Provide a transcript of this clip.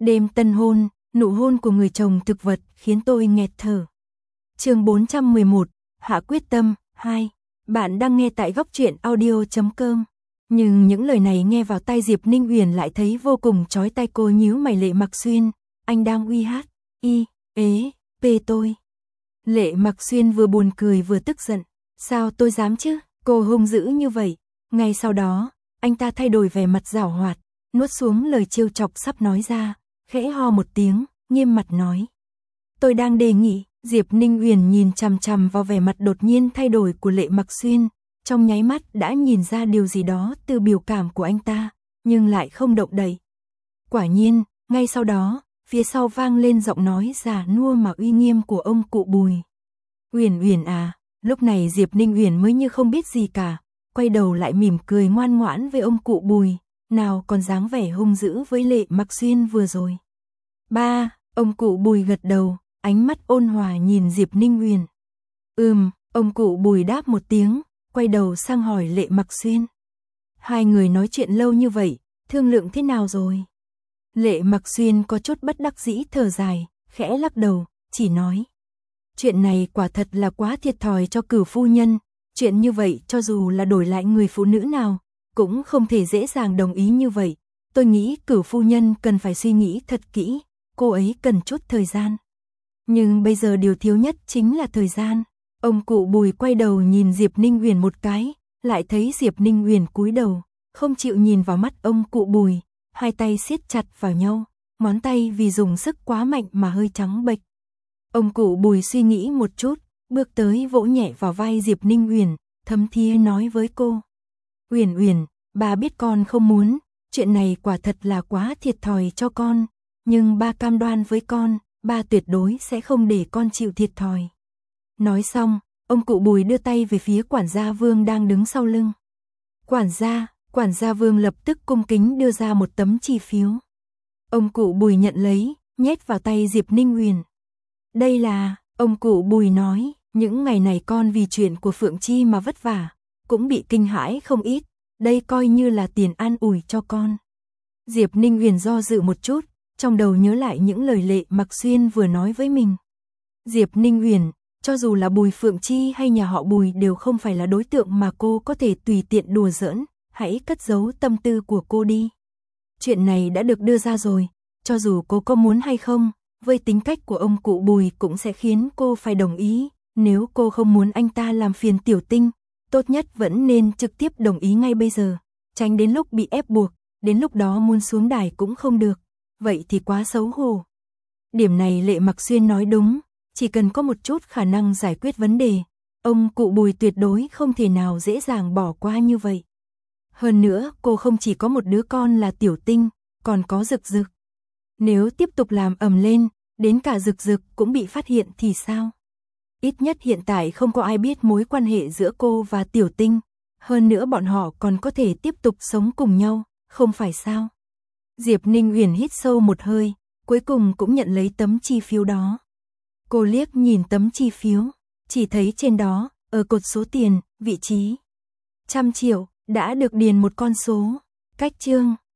Đêm tân hôn, nụ hôn của người chồng thực vật khiến tôi nghẹt thở. Chương 411, Hạ quyết tâm 2. Bạn đang nghe tại góc truyện audio.com. Nhưng những lời này nghe vào tai Diệp Ninh Huyền lại thấy vô cùng chói tai. Cô nhíu mày. Lệ Mặc Xuyên, anh đang uy hát, tôi. Lệ Mặc Xuyên vừa buồn cười vừa tức giận. Sao tôi dám chứ? Cô hung dữ như vậy. Ngay sau đó, anh ta thay đổi vẻ mặt giảo hoạt, nuốt xuống lời trêu chọc sắp nói ra, khẽ ho một tiếng, nghiêm mặt nói. Tôi đang đề nghị. Diệp Ninh Huyền nhìn chằm chằm vào vẻ mặt đột nhiên thay đổi của Lệ Mặc Xuyên, trong nháy mắt đã nhìn ra điều gì đó từ biểu cảm của anh ta, nhưng lại không động đậy. Quả nhiên, ngay sau đó, phía sau vang lên giọng nói già nua mà uy nghiêm của ông cụ Bùi. Huyền Huyền à, lúc này Diệp Ninh Huyền mới như không biết gì cả, quay đầu lại mỉm cười ngoan ngoãn với ông cụ Bùi, nào còn dáng vẻ hung dữ với Lệ Mặc Xuyên vừa rồi. Ba, ông cụ Bùi gật đầu, ánh mắt ôn hòa nhìn Diệp Ninh Huyền. Ông cụ Bùi đáp một tiếng, quay đầu sang hỏi Lệ Mặc Xuyên. Hai người nói chuyện lâu như vậy, thương lượng thế nào rồi? Lệ Mặc Xuyên có chút bất đắc dĩ thở dài, khẽ lắc đầu, chỉ nói. Chuyện này quả thật là quá thiệt thòi cho Cửu phu nhân, chuyện như vậy cho dù là đổi lại người phụ nữ nào, cũng không thể dễ dàng đồng ý như vậy. Tôi nghĩ Cửu phu nhân cần phải suy nghĩ thật kỹ, cô ấy cần chút thời gian. Nhưng bây giờ điều thiếu nhất chính là thời gian. Ông cụ Bùi quay đầu nhìn Diệp Ninh Huyền một cái, lại thấy Diệp Ninh Huyền cúi đầu, không chịu nhìn vào mắt ông cụ Bùi, hai tay siết chặt vào nhau, ngón tay vì dùng sức quá mạnh mà hơi trắng bệch. Ông cụ Bùi suy nghĩ một chút, bước tới vỗ nhẹ vào vai Diệp Ninh Huyền, thấm thía nói với cô. Huyền Huyền, bà biết con không muốn, chuyện này quả thật là quá thiệt thòi cho con, nhưng ba cam đoan với con, ba tuyệt đối sẽ không để con chịu thiệt thòi. Nói xong, ông cụ Bùi đưa tay về phía quản gia Vương đang đứng sau lưng. Quản gia Vương lập tức cung kính đưa ra một tấm chi phiếu. Ông cụ Bùi nhận lấy, nhét vào tay Diệp Ninh Huyền. Đây là, ông cụ Bùi nói, những ngày này con vì chuyện của Phượng Chi mà vất vả, cũng bị kinh hãi không ít, đây coi như là tiền an ủi cho con. Diệp Ninh Huyền do dự một chút, trong đầu nhớ lại những lời Lệ Mặc Xuyên vừa nói với mình. Diệp Ninh Huyền, cho dù là Bùi Phượng Chi hay nhà họ Bùi đều không phải là đối tượng mà cô có thể tùy tiện đùa giỡn, hãy cất giấu tâm tư của cô đi. Chuyện này đã được đưa ra rồi, cho dù cô có muốn hay không, với tính cách của ông cụ Bùi cũng sẽ khiến cô phải đồng ý, nếu cô không muốn anh ta làm phiền Tiểu Tinh, tốt nhất vẫn nên trực tiếp đồng ý ngay bây giờ, tránh đến lúc bị ép buộc, đến lúc đó muốn xuống đài cũng không được, vậy thì quá xấu hổ. Điểm này Lệ Mặc Xuyên nói đúng, chỉ cần có một chút khả năng giải quyết vấn đề, ông cụ Bùi tuyệt đối không thể nào dễ dàng bỏ qua như vậy. Hơn nữa, cô không chỉ có một đứa con là Tiểu Tinh, còn có Dực Dực. Nếu tiếp tục làm ầm lên, đến cả Dực Dực cũng bị phát hiện thì sao? Ít nhất hiện tại không có ai biết mối quan hệ giữa cô và Tiểu Tinh, hơn nữa bọn họ còn có thể tiếp tục sống cùng nhau, không phải sao? Diệp Ninh Huyền hít sâu một hơi, cuối cùng cũng nhận lấy tấm chi phiếu đó. Cô liếc nhìn tấm chi phiếu, chỉ thấy trên đó, ở cột số tiền, vị trí 100 triệu, đã được điền một con số. Cách chương